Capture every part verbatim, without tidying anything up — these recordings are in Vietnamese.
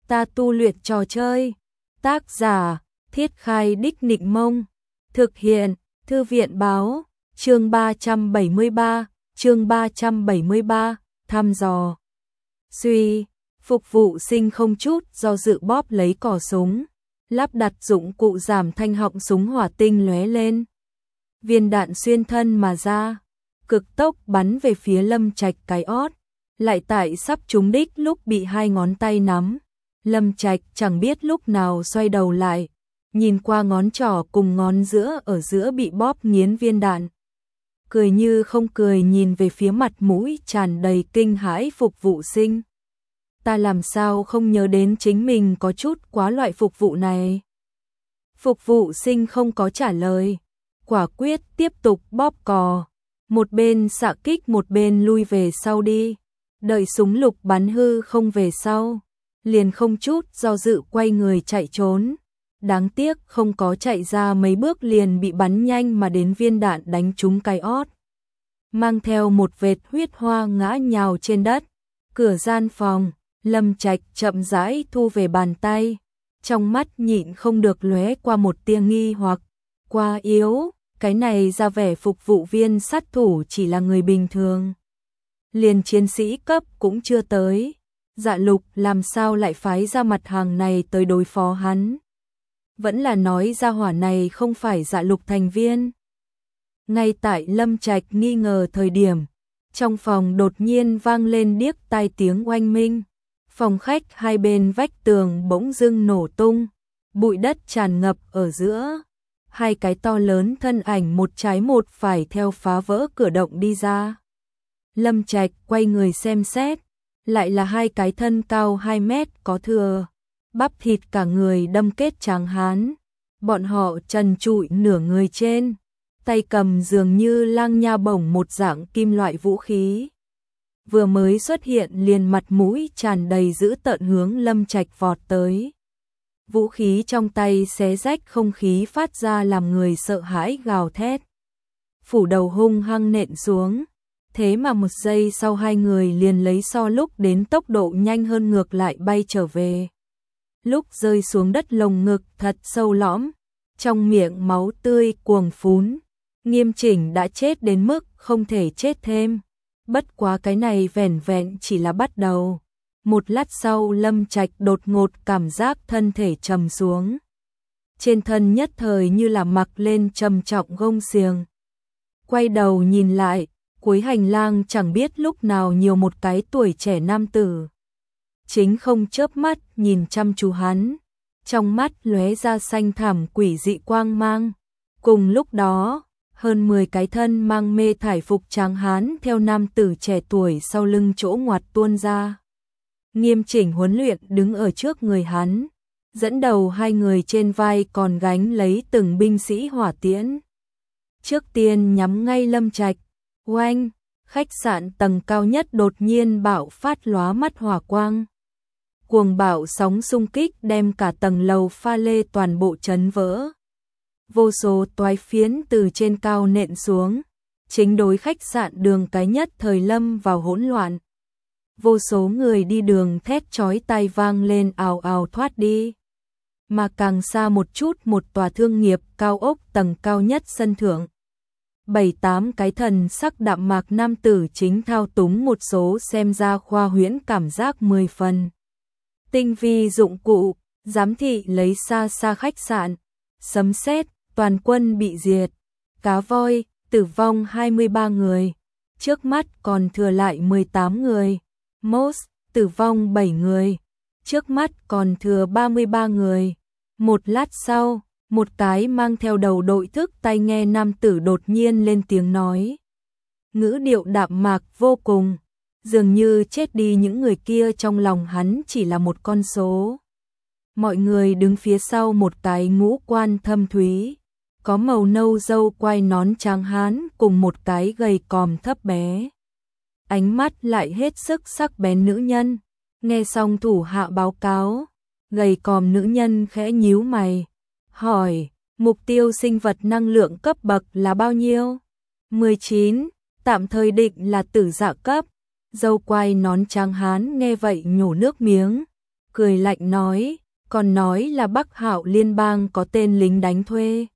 ta tu luyện trò chơi. Tác giả, Thiết Khai Đích Nịnh Mông. Thực hiện, Thư viện Báo. Chương ba trăm bảy mươi ba, chương ba trăm bảy mươi ba, thăm dò. Suy, phục vụ sinh không chút do dự bóp lấy cò súng, lắp đặt dụng cụ giảm thanh họng súng hỏa tinh lóe lên. Viên đạn xuyên thân mà ra, cực tốc bắn về phía Lâm Trạch cái ót, lại tại sắp trúng đích lúc bị hai ngón tay nắm. Lâm Trạch chẳng biết lúc nào xoay đầu lại, nhìn qua ngón trỏ cùng ngón giữa ở giữa bị bóp nghiến viên đạn. Cười như không cười nhìn về phía mặt mũi tràn đầy kinh hãi phục vụ sinh. Ta làm sao không nhớ đến chính mình có chút quá loại phục vụ này. Phục vụ sinh không có trả lời, quả quyết tiếp tục bóp cò, một bên xạ kích một bên lui về sau đi, đợi súng lục bắn hư không về sau, liền không chút do dự quay người chạy trốn. Đáng tiếc không có chạy ra mấy bước liền bị bắn nhanh mà đến viên đạn đánh trúng cái ót, mang theo một vệt huyết hoa ngã nhào trên đất. Cửa gian phòng, Lâm Trạch chậm rãi thu về bàn tay, trong mắt nhịn không được lóe qua một tia nghi hoặc. Quá yếu, cái này ra vẻ phục vụ viên sát thủ chỉ là người bình thường, liền chiến sĩ cấp cũng chưa tới. Dạ Lục làm sao lại phái ra mặt hàng này tới đối phó hắn? Vẫn là nói gia hỏa này không phải Dạ Lục thành viên? Ngay tại Lâm Trạch nghi ngờ thời điểm, trong phòng đột nhiên vang lên điếc tai tiếng oanh minh. Phòng khách hai bên vách tường bỗng dưng nổ tung, bụi đất tràn ngập ở giữa. Hai cái to lớn thân ảnh một trái một phải theo phá vỡ cửa động đi ra. Lâm Trạch quay người xem xét, lại là hai cái thân cao hai mét có thừa, bắp thịt cả người đâm kết tráng hán. Bọn họ trần trụi nửa người trên, tay cầm dường như lang nha bổng một dạng kim loại vũ khí. Vừa mới xuất hiện liền mặt mũi tràn đầy dữ tợn hướng Lâm Trạch vọt tới. Vũ khí trong tay xé rách không khí phát ra làm người sợ hãi gào thét. Phủ đầu hung hăng nện xuống, thế mà một giây sau hai người liền lấy so lúc đến tốc độ nhanh hơn ngược lại bay trở về. Lúc rơi xuống đất lồng ngực thật sâu lõm, trong miệng máu tươi cuồng phún. Nghiêm Chỉnh đã chết đến mức không thể chết thêm. Bất quá cái này vẻn vẹn chỉ là bắt đầu. Một lát sau Lâm Trạch đột ngột cảm giác thân thể trầm xuống. Trên thân nhất thời như là mặc lên trầm trọng gông xiềng. Quay đầu nhìn lại, cuối hành lang chẳng biết lúc nào nhiều một cái tuổi trẻ nam tử. Chính không chớp mắt nhìn chăm chú hắn, trong mắt lóe ra xanh thẳm quỷ dị quang mang. Cùng lúc đó, hơn mười cái thân mang mê thải phục tráng hán theo nam tử trẻ tuổi sau lưng chỗ ngoặt tuôn ra. Nghiêm Chỉnh huấn luyện đứng ở trước người hắn, dẫn đầu hai người trên vai còn gánh lấy từng binh sĩ hỏa tiễn. Trước tiên nhắm ngay Lâm Trạch, oanh, khách sạn tầng cao nhất đột nhiên bạo phát lóa mắt hỏa quang. Cuồng bạo sóng xung kích đem cả tầng lầu pha lê toàn bộ chấn vỡ. Vô số toái phiến từ trên cao nện xuống, chính đối khách sạn đường cái nhất thời lâm vào hỗn loạn. Vô số người đi đường thét chói tai vang lên ào ào thoát đi. Mà càng xa một chút một tòa thương nghiệp cao ốc tầng cao nhất sân thượng. Bảy tám cái thần sắc đạm mạc nam tử chính thao túng một số xem ra khoa huyễn cảm giác mười phần. Tinh vi dụng cụ, giám thị lấy xa xa khách sạn, sấm sét, toàn quân bị diệt. Cá voi, tử vong hai mươi ba người, trước mắt còn thừa lại mười tám người. Moss, tử vong bảy người, trước mắt còn thừa ba mươi ba người. Một lát sau, một cái mang theo đầu đội thức tai nghe nam tử đột nhiên lên tiếng nói. Ngữ điệu đạm mạc vô cùng, dường như chết đi những người kia trong lòng hắn chỉ là một con số. Mọi người đứng phía sau một cái ngũ quan thâm thúy, có màu nâu râu quai nón trắng hán cùng một cái gầy còm thấp bé. Ánh mắt lại hết sức sắc bén nữ nhân. Nghe xong thủ hạ báo cáo, gầy còm nữ nhân khẽ nhíu mày, hỏi, mục tiêu sinh vật năng lượng cấp bậc là bao nhiêu? mười chín, tạm thời định là tử dạ cấp. Dâu quai nón trắng hán nghe vậy nhổ nước miếng, cười lạnh nói, còn nói là Bắc Hạo liên bang có tên lính đánh thuê.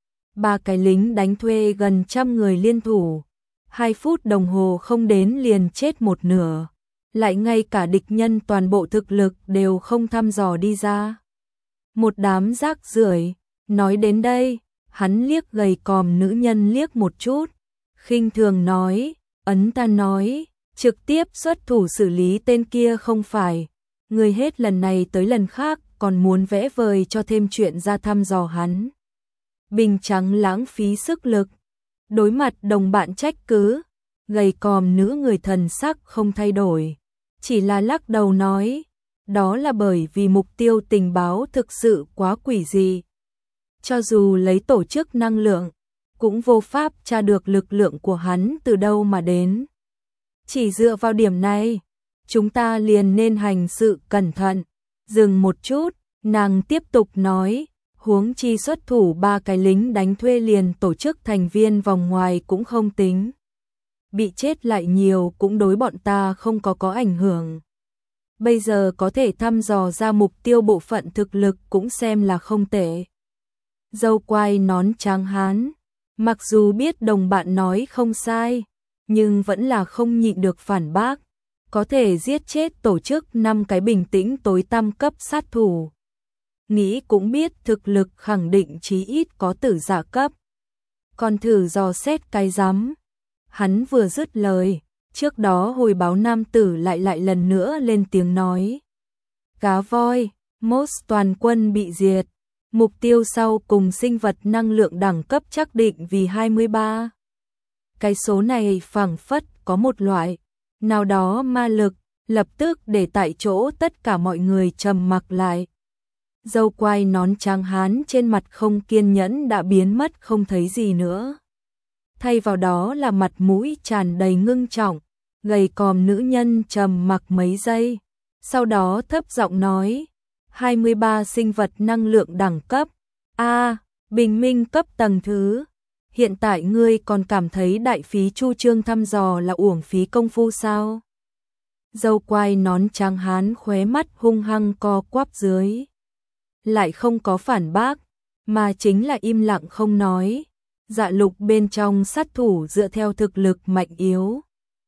Ba cái lính đánh thuê gần trăm người liên thủ, hai phút đồng hồ không đến liền chết một nửa, lại ngay cả địch nhân toàn bộ thực lực đều không thăm dò đi ra. Một đám rác rưởi. Nói đến đây, hắn liếc gầy còm nữ nhân liếc một chút, khinh thường nói, ấn ta nói, trực tiếp xuất thủ xử lý tên kia không phải, người hết lần này tới lần khác còn muốn vẽ vời cho thêm chuyện ra thăm dò hắn. Bình trắng lãng phí sức lực, đối mặt đồng bạn trách cứ, gầy còm nữ người thần sắc không thay đổi, chỉ là lắc đầu nói, đó là bởi vì mục tiêu tình báo thực sự quá quỷ dị. Cho dù lấy tổ chức năng lượng, cũng vô pháp tra được lực lượng của hắn từ đâu mà đến. Chỉ dựa vào điểm này, chúng ta liền nên hành sự cẩn thận. Dừng một chút, nàng tiếp tục nói, huống chi xuất thủ ba cái lính đánh thuê liền tổ chức thành viên vòng ngoài cũng không tính. Bị chết lại nhiều cũng đối bọn ta không có có ảnh hưởng. Bây giờ có thể thăm dò ra mục tiêu bộ phận thực lực cũng xem là không tệ. Dâu quai nón trắng hán, mặc dù biết đồng bạn nói không sai, nhưng vẫn là không nhịn được phản bác, có thể giết chết tổ chức năm cái bình tĩnh tối tăm cấp sát thủ. Nghĩ cũng biết thực lực khẳng định chí ít có tử giả cấp. Còn thử dò xét cái rắm. Hắn vừa dứt lời, trước đó hồi báo nam tử lại lại lần nữa lên tiếng nói. Cá voi, Moss toàn quân bị diệt. Mục tiêu sau cùng sinh vật năng lượng đẳng cấp xác định vì hai mươi ba. Cái số này phảng phất có một loại nào đó ma lực, lập tức để tại chỗ tất cả mọi người trầm mặc lại. Dâu quai nón trắng hán trên mặt không kiên nhẫn đã biến mất không thấy gì nữa. Thay vào đó là mặt mũi tràn đầy ngưng trọng, gầy còm nữ nhân trầm mặc mấy giây, sau đó thấp giọng nói, hai mươi ba sinh vật năng lượng đẳng cấp, A, bình minh cấp tầng thứ. Hiện tại ngươi còn cảm thấy đại phí chu trương thăm dò là uổng phí công phu sao? Dâu quai nón trắng hán khóe mắt hung hăng co quắp dưới. Lại không có phản bác, mà chính là im lặng không nói. Dạ lục bên trong sát thủ dựa theo thực lực mạnh yếu.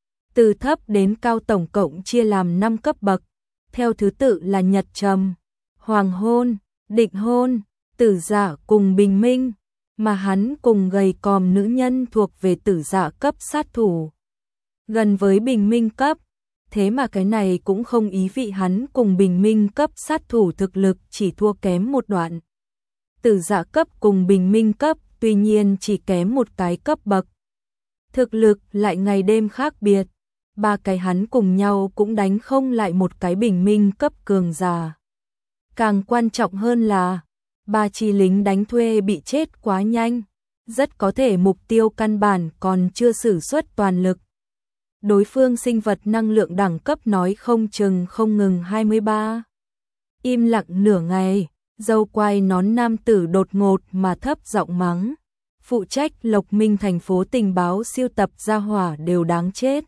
Từ thấp đến cao tổng cộng chia làm năm cấp bậc, theo thứ tự là nhật trầm, hoàng hôn, định hôn, tử giả cùng bình minh, mà hắn cùng gầy còm nữ nhân thuộc về tử giả cấp sát thủ. Gần với bình minh cấp, thế mà cái này cũng không ý vị hắn cùng bình minh cấp sát thủ thực lực chỉ thua kém một đoạn. Tử giả cấp cùng bình minh cấp tuy nhiên chỉ kém một cái cấp bậc. Thực lực lại ngày đêm khác biệt, ba cái hắn cùng nhau cũng đánh không lại một cái bình minh cấp cường giả. Càng quan trọng hơn là, ba chi lính đánh thuê bị chết quá nhanh, rất có thể mục tiêu căn bản còn chưa sử xuất toàn lực. Đối phương sinh vật năng lượng đẳng cấp nói không chừng không ngừng hai mươi ba. Im lặng nửa ngày, dâu quai nón nam tử đột ngột mà thấp giọng mắng. Phụ trách Lộc Minh thành phố tình báo siêu tập gia hỏa đều đáng chết.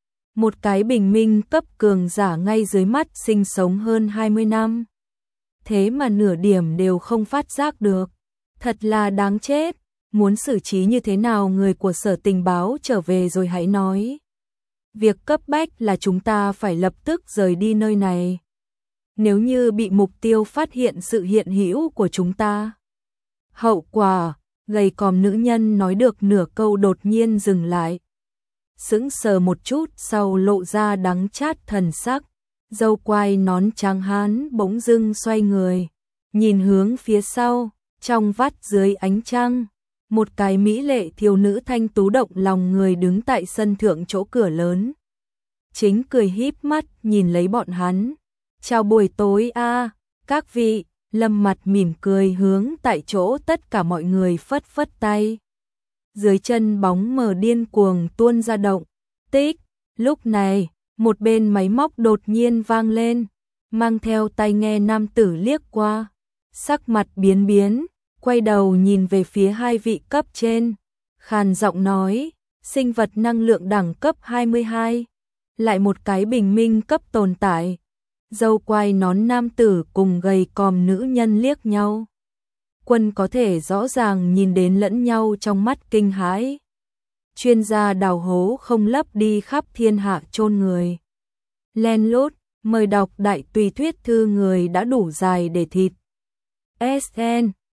Một cái bình minh cấp cường giả ngay dưới mắt sinh sống hơn hai mươi năm. Thế mà nửa điểm đều không phát giác được. Thật là đáng chết. Muốn xử trí như thế nào người của sở tình báo trở về rồi hãy nói. Việc cấp bách là chúng ta phải lập tức rời đi nơi này. Nếu như bị mục tiêu phát hiện sự hiện hữu của chúng ta. Hậu quả, gầy còm nữ nhân nói được nửa câu đột nhiên dừng lại. Sững sờ một chút sau lộ ra đắng chát thần sắc. Dâu quai nón trắng hán bỗng dưng xoay người. Nhìn hướng phía sau, trong vắt dưới ánh trăng. Một cái mỹ lệ thiếu nữ thanh tú động lòng người đứng tại sân thượng chỗ cửa lớn. Chính cười híp mắt nhìn lấy bọn hắn. Chào buổi tối a, các vị. Lâm mặt mỉm cười hướng tại chỗ tất cả mọi người phất phất tay. Dưới chân bóng mờ điên cuồng tuôn ra động. Tích, lúc này, một bên máy móc đột nhiên vang lên. Mang theo tai nghe nam tử liếc qua. Sắc mặt biến biến, quay đầu nhìn về phía hai vị cấp trên. Khàn giọng nói, sinh vật năng lượng đẳng cấp hai mươi hai. Lại một cái bình minh cấp tồn tại. Dâu quai nón nam tử cùng gầy còm nữ nhân liếc nhau. Quân có thể rõ ràng nhìn đến lẫn nhau trong mắt kinh hãi. Chuyên gia đào hố không lấp đi khắp thiên hạ chôn người. Len lút, mời đọc đại tùy thuyết thư người đã đủ dài để thịt. ét en